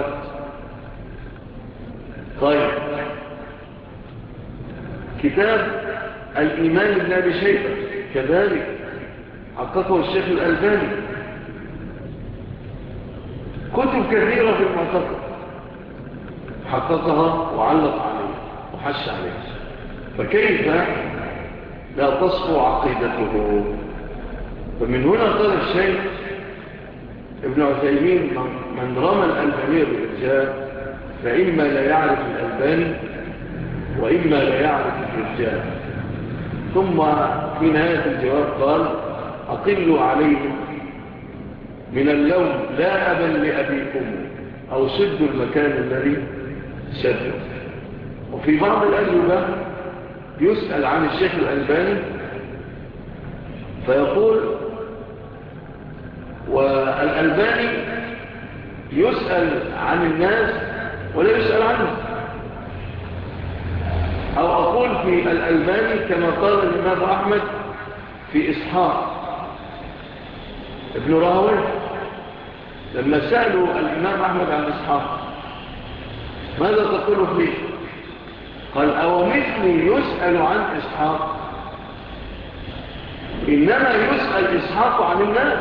طيب، كتاب الإيمان لابن أبي شيبة كذلك حققه الشيخ الألباني. كتب كثيرة في المعتقد حققها وعلق عليه وحش عليه، فكيف لا تصفو عقيدته؟ فمن هنا قال الشيخ ابن عثيمين من رمى الألبانية بالإرجاء فإما لا يعرف الألباني وإما لا يعرف الرجال. ثم في نهاية الجواب قال أقلوا عليهم من اللوم لا أبا لأبيكم أو سدوا المكان الذي سدوا. وفي بعض الأجوبة يسأل عن الشيخ الألباني فيقول والألباني يسأل عن الناس ولا يسأل عنه. أو أقول في الألباني كما قال الإمام أحمد في إسحاق ابن راهويه لما سألوا الإمام أحمد عن إسحاق ماذا تقول فيه؟ قال أو مثلي يسأل عن إسحاق؟ إنما يسأل إسحاق عن الناس.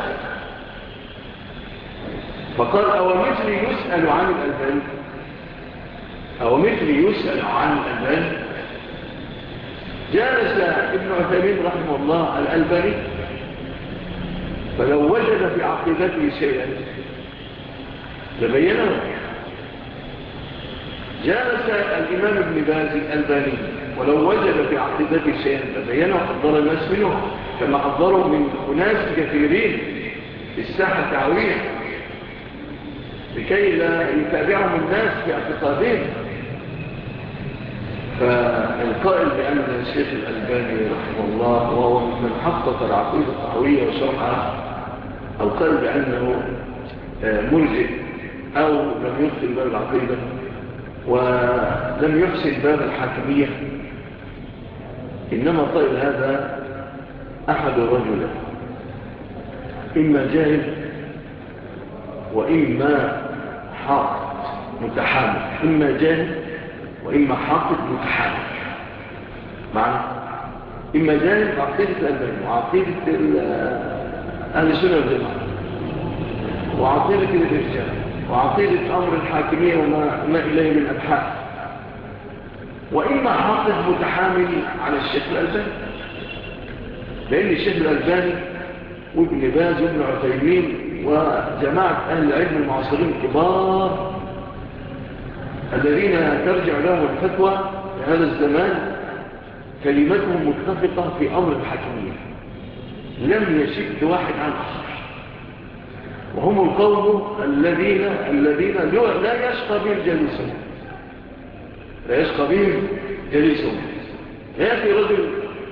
فقال أو مثلي يسأل عن الألباني؟ أو مثلي يسأل عن الألباني؟ جالس ابن عثيمين رحمه الله الألباني فلو وجد في عقيدته شيئا لبينه. جالس الإمام ابن باز الألباني ولو وجد في عقيدته شيئا لبينه وحضر الناس منه كما حضروا من أناس كثيرين في الساحة الدعوية لكي لا يتابعهم الناس في اعتقادهم. فالقائل بأن الشيخ الألباني رحمه الله وهو من حقق العقيدة الطحاوية وشرحها، القائل بأنه مرجئ أو لم يحسن باب العقيدة ولم يحسن باب الحاكمية، إنما قائل هذا أحد الرجل إما جاهل وإما حاقد متحامل، إما جاهل وإما حاقد متحامل. معنى إما جاهل عقيدة الألباني وعقيدة أهل السنة والجماعة وعقيدة الإرجاء وعقيدة أمر الحاكمية وما إليه من أبحاث، وإما حاقد متحامل على الشيخ الألباني، لأن الشيخ الألباني وابن باز وابن عثيمين وجماعة أهل العلم المعاصرين الكبار الذين ترجع لهم الفتوى في هذا الزمان كلمتهم متفقة في أمر الحاكمية، لم يشد واحد عن آخر، وهم القوم الذين لا يشقى بهم جليسهم، لا يشقى بهم جليسهم. يأتي رجل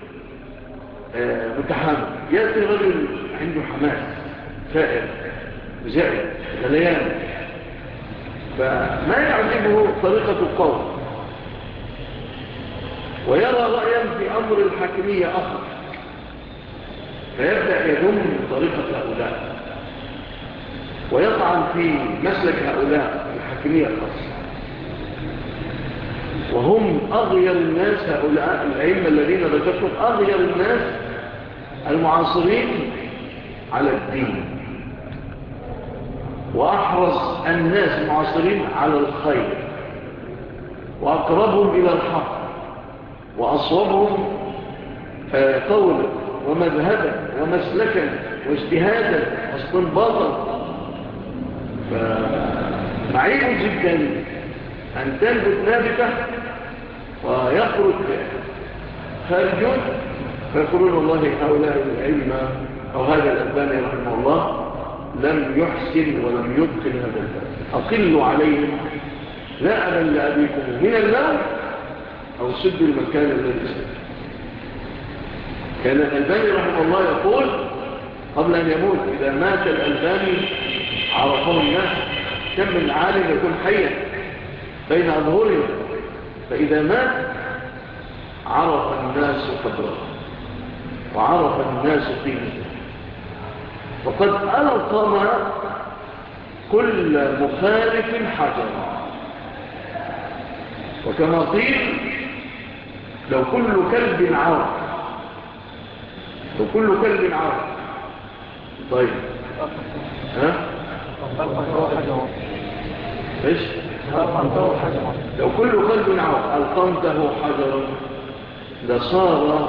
متحامل، يأتي رجل عنده حماس ثائر زائد غليان، فما يعجبه طريقة القول ويرى رأيا في أمر الحاكمية آخر، فيبدأ يذم طريقة هؤلاء ويطعن في مسلك هؤلاء الحاكمية الخاصة، وهم أغير الناس. هؤلاء الأئمة الذين ذكرتهم أغير الناس المعاصرين على الدين، وأحرص الناس المعاصرين على الخير، وأقربهم إلى الحق، وأصوبهم قولا ومذهبا ومسلكا واجتهادا واستنباطا. فمعيب جدا أن تنبت نابتة ويخرج خارجون فيقولون والله هؤلاء الأئمة أو هذا الألباني رحمه الله لم يحسن ولم يتقن هذا الباب، أقلوا عليهم لا أبا لأبيكم من الماء أو سدوا المكان الذي سد. كان الألباني رحمه الله يقول قبل أن يموت إذا مات الألباني عرفه الناس، كم من عالم يكون حيا بين أظهرهم، فإذا مات عرف الناس قدره وعرف الناس قيمته، وقد ألقم كل مخالف حجرا. وكما قيل لو كل كلب عرف، لو كل كلب عرف، طيب ها ايش لو كل كلب عرف ألقمته حجرا لصار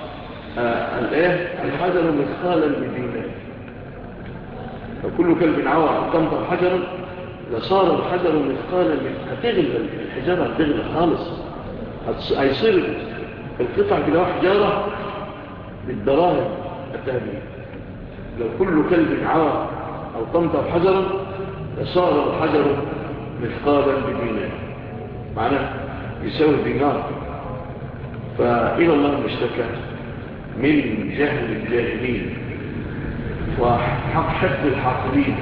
الحجر مثقالا بدينه. لو كل كلب عرف ألقمته حجرا لصار الحجر مثقالا هتغلى الحجارة، هتغلى خالص، هيصير القطع كده حجارة بالدراهم الذهبية. لو كل كلب عرف ألقمته حجرا لصار الحجر مثقالا بدينار، معناه يساوي دينار. فإلى الله المشتكى من جهل الجاهلين وحقد الحاقدين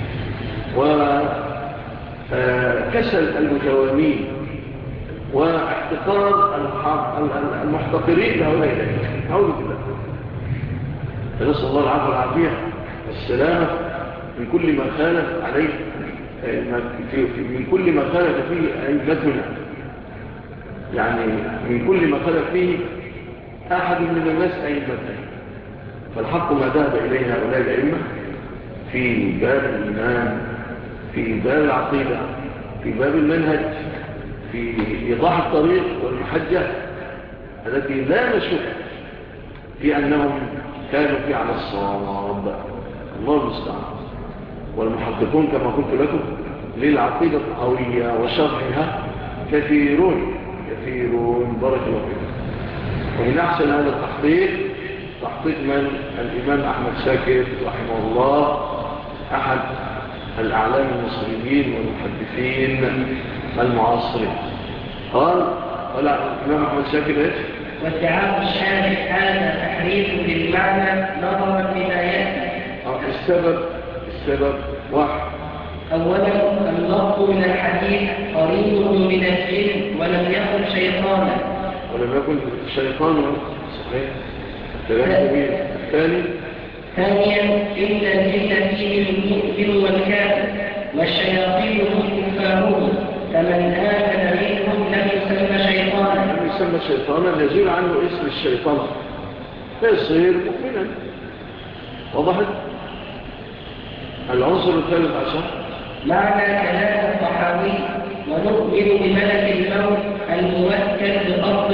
وكسل المتوامين واحتقار المحتقرين لهؤلاء الأئمة. أعوذ بالله، فنسأل الله العافية والعافية والسلامة من كل ما خالف عليه، من كل ما خالف فيه أئمتنا، يعني من كل ما خالف فيه أحد من الناس أئمتنا. فالحق ما ذهب إليه هؤلاء الأئمة في باب الإيمان، في باب العقيدة، في باب المنهج، في إيضاح الطريق والمحجة التي لا نشك في أنهم كانوا في على الصواب. الله المستعان. والمحققون كما قلت لكم للعقيدة القوية وشرحها كثيرون بارك الله فيكم. ومن أحسن هذا التحقيق تحقيق من الإمام أحمد شاكر رحمه الله، أحد الأعلام المصريين والمحدثين المعاصرين. قال الإمام أحمد شاكر إيش؟ وادعاء الشارع هذا تحريف للمعنى نظرا لما يأتي. السبب واحد. أولا اللفظ من الحديث قريب من الجن ولم يكن شيطانا. صحيح. ثانيا إن الجن فيه المؤمن والكافر والشياطين هم كفارون، فمن آمن منهم لم يسمى شيطانا. يزيل عنه اسم الشيطان فيصير مؤمنا. وضحت. العنصر الثالث عشر معنى كلام الصحابي ونؤمن بملك الموت الموكل بقبض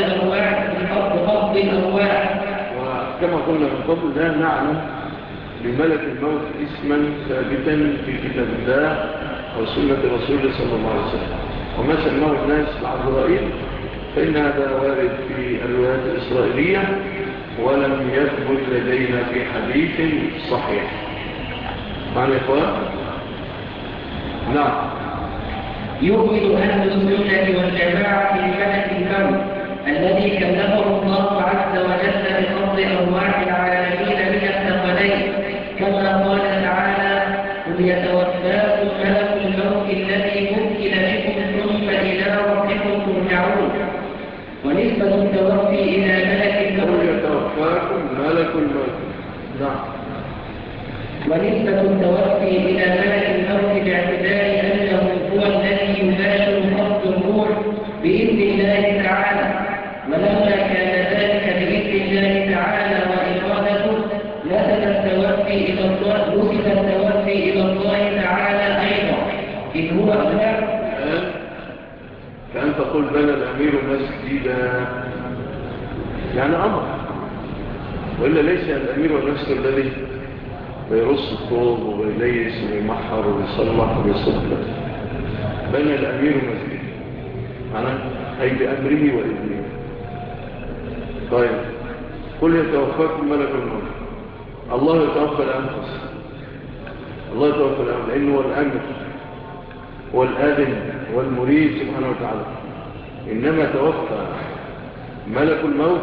الأرواح. وكما قلنا من قبل لا نعلم لملك الموت اسما ثابتا في كتاب الله أو سنة رسوله صلى الله عليه وسلم. وما سماه الناس العزرائيل فإن هذا وارد في الروايات الإسرائيلية ولم يثبت لدينا في حديث صحيح. معنى إخوان؟ نعم. يؤمن أهل السنة والجماعة بملك الموت الذي كلفه الله عز وجل بقبض أرواح العالمين من الثقلين، كما قال تعالى: قل يتوفاكم ملك الموت الذي وكل بكم ثم إلى ربكم ترجعون. ونسبة التوفي إلى ملك الموت قل يتوفاكم ملك الموت. نعم. ونسبة التوفي إلى ملك الموت باعتبار أنه هو الذي يباشر قبض الروح بإذن الله تعالى، ولما كان ذلك بإذن الله تعالى وإرادته نسب التوفي إلى الله تعالى أيضا، إذ هو أمر. كأن تقول بنى الأمير مسجدا، يعني أمر، وإلا ليس الأمير والنفس الذي ويرص الطوب ويليس ويمحر ويصلح ويصدق. بنى الأمير مسجد معناه أي بأمره وإذنه. طيب قل يتوفاكم ملك الموت. الله يتوفى الأنفس، الله يتوفى الأنفس لأنه هو الأمر والآذن والمريد سبحانه وتعالى. إنما توفى ملك الموت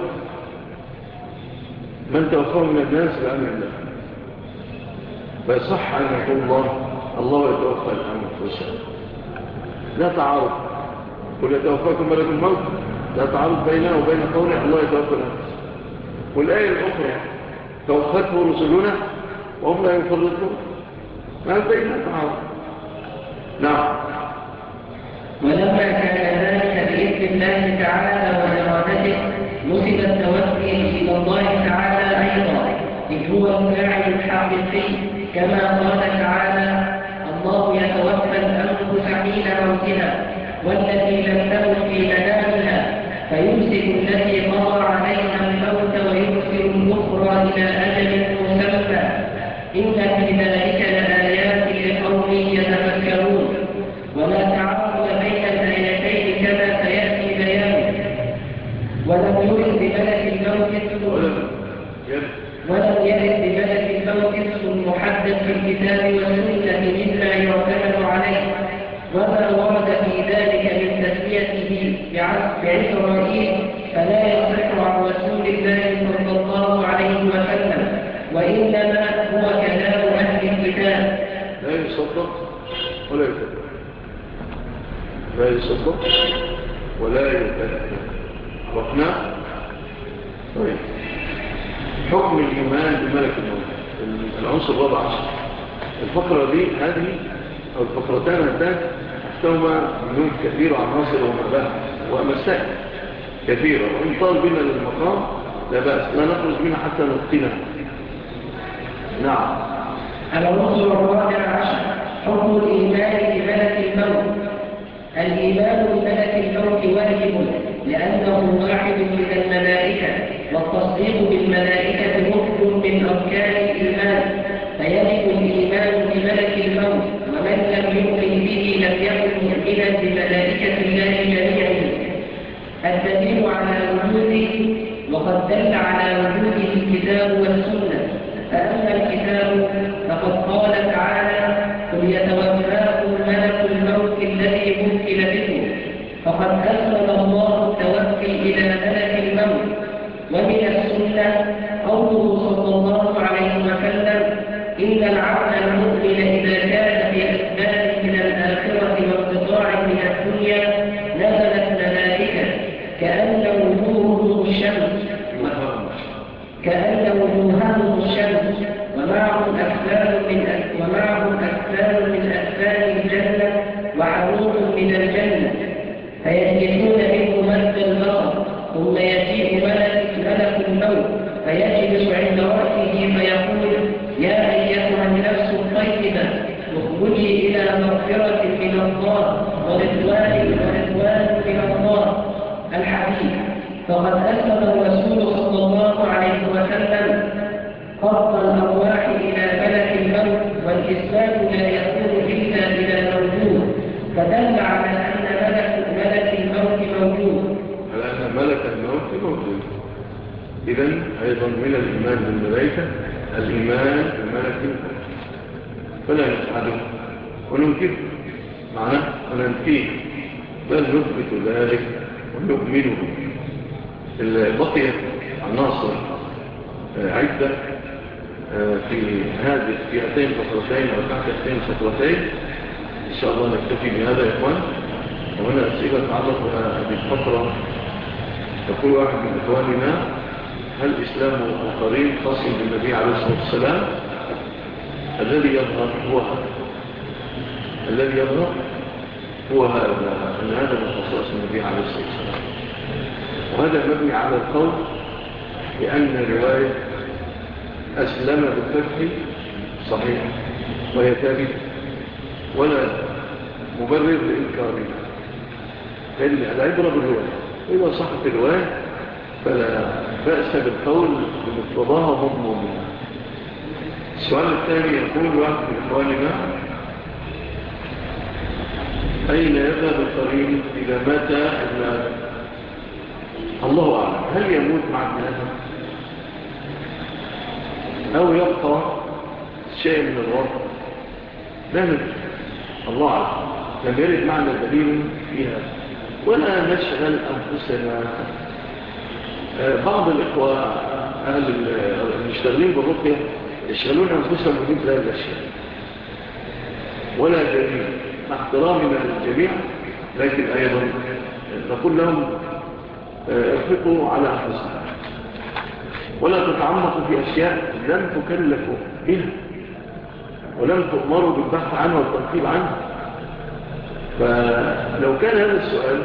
من توفاه من الناس بأمر الله. فيصح أن يقول الله يتوفى الأنفس، لا تعارض. قل يتوفاكم ملك الموت، لا تعارض بينه وبين قوله الله يتوفى الأنفس. والآية الأخرى توفته رسلنا وهم لا يفرطون، ما بين تعارض. نعم. ولما كان ذلك بإذن الله تعالى وإرادته نسب التوكل إلى الله تعالى أيضا، إذ هو الفاعل الحقيقي، كما قال تعالى: الله يتوفى الأنفس حين موتها والتي لم تمت في منامها فيمسك التي قضى عليها الموت ويرسل الأخرى إلى أجل مسمى إن في ذلك لآيات لقوم يتفكرون. ولا تعارض بين الآيتين كما سيأتي بيانه. ولم يرد بملك الموت اسم محدد في الكتاب والسنة مما يعتمد عليه، وما ورد في ذلك من تسميته بعزرائيل فلا يصح عن رسول الله صلى الله عليه وسلم، وإنما هو كلام أهل الكتاب. لا يصدق ولا يكذب، لا يصدق ولا يكذب. عرفنا؟ طيب، حكم الإيمان بملك الموت، العنصر الرابع عشر. الفقرة دي هذه أو الفقرتان هاتان تحتهما بنود كثيرة عناصر ومباحث ومسائل كثيرة، وإن طال بنا للمقام لا بأس، لا نخرج منها حتى نتقنها. نعم. العنصر الرابع عشر حكم الإيمان بملك الموت. الإيمان بملك الموت واجب لأنه واحد من الملائكة، والتصديق بالملائكة ركن من أركان الإيمان، فيجب الإيمان بملك الموت، ومن لم يؤمن به لم يكن مؤمنا بملائكة الله جميعا. الدليل على وجوده، وقد دل على وجوده الكتاب والسنة. فأما الكتاب فقد قال تعالى: قل يتوفاكم ملك الموت الذي وكل بكم، فقد أسلم الله التوكل إلى ملك الموت. ومن السنة قوله صلى الله عليه وسلم: إن العبد المؤمن إذا كان في أسباب من الآخرة وانقطاع من الدنيا نزلت ملائكة كأن وجوههم الشمس ومعهم أكفان من أكفان الجنة وحروف من الجنة، فيجلسون منه مد البصر، ثم يجيء ملك الموت فيجلس عند رأسه فيقول: يا أيتها النفس الطيبة اخرجي إلى مغفرة من الله ورضوان من الله. الحديث. فقد أسلم الرسول صلى الله عليه وسلم قبض الأرواح إلى ملك الموت، والإسلام لا يكون إلا إلى موجود، فدل على أن ملك الموت موجود. على أن ملك الموت موجود. إذن أيضا من الإيمان بالملائكة الإيمان بملك الموت، فلا نجحده وننكره معناه وننفيه، بل نثبت ذلك ونؤمنه. بقيت عناصر عدة في هاتين الفقرتين أو تحت هاتين الفقرتين. إن شاء الله نكتفي بهذا يا إخوان. وهنا أسئلة تعلق بهذه الفقرة. يقول واحد من إخواننا: هل إسلام الآخرين خاص بالنبي عليه الصلاة والسلام؟ الذي يظهر هو هذا، أن هذا من خصائص النبي عليه الصلاة والسلام، وهذا مبني على القول بأن رواية أسلم بالفتح صحيح وهي ثابتة ولا مبرر لإنكارها، لأن العبرة بالرواية، وإذا صحت الرواية فلا بأس بالقول بمقتضاها ومضمونها. السؤال الثاني يقول واحد من إخواننا: أين يذهب القرين إذا مات ابن آدم؟ الله أعلم. هل يموت مع ابن آدم؟ أو يبقى شيء من الوقت لا ندري، الله أعلم، لم يرد معنى دليل فيها ولا نشغل أنفسنا. بعض الإخوة أهل المشتغلين بالرقية يشغلون أنفسهم بمثل هذه الأشياء ولا دليل، مع احترامنا للجميع، لكن أيضا نقول لهم ارفقوا على أنفسهم ولا تتعمقوا في أشياء لم تكلفوا بها ولم تؤمروا بالبحث عنها والتنقيب عنها. فلو كان هذا السؤال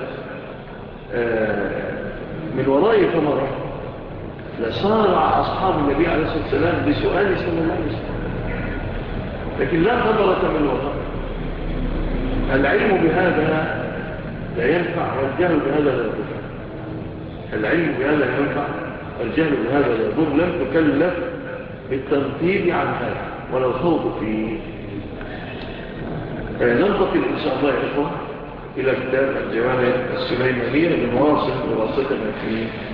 من وراء ثمرة لصارع أصحاب النبي عليه الصلاة والسلام بسؤال صلى الله عليه وسلم، لكن لا ثمرة من وراء. العلم بهذا لا ينفع والجهل بهذا لا يضر. العلم بهذا لا ينفع والجهل بهذا لا يضر. لم تكلف بالتنقيب عن هذا ولا الخوض فيه. ننتقل إن شاء الله يا إخوة إلى كتاب الجوامع السليمانية لنواصل دراستنا فيه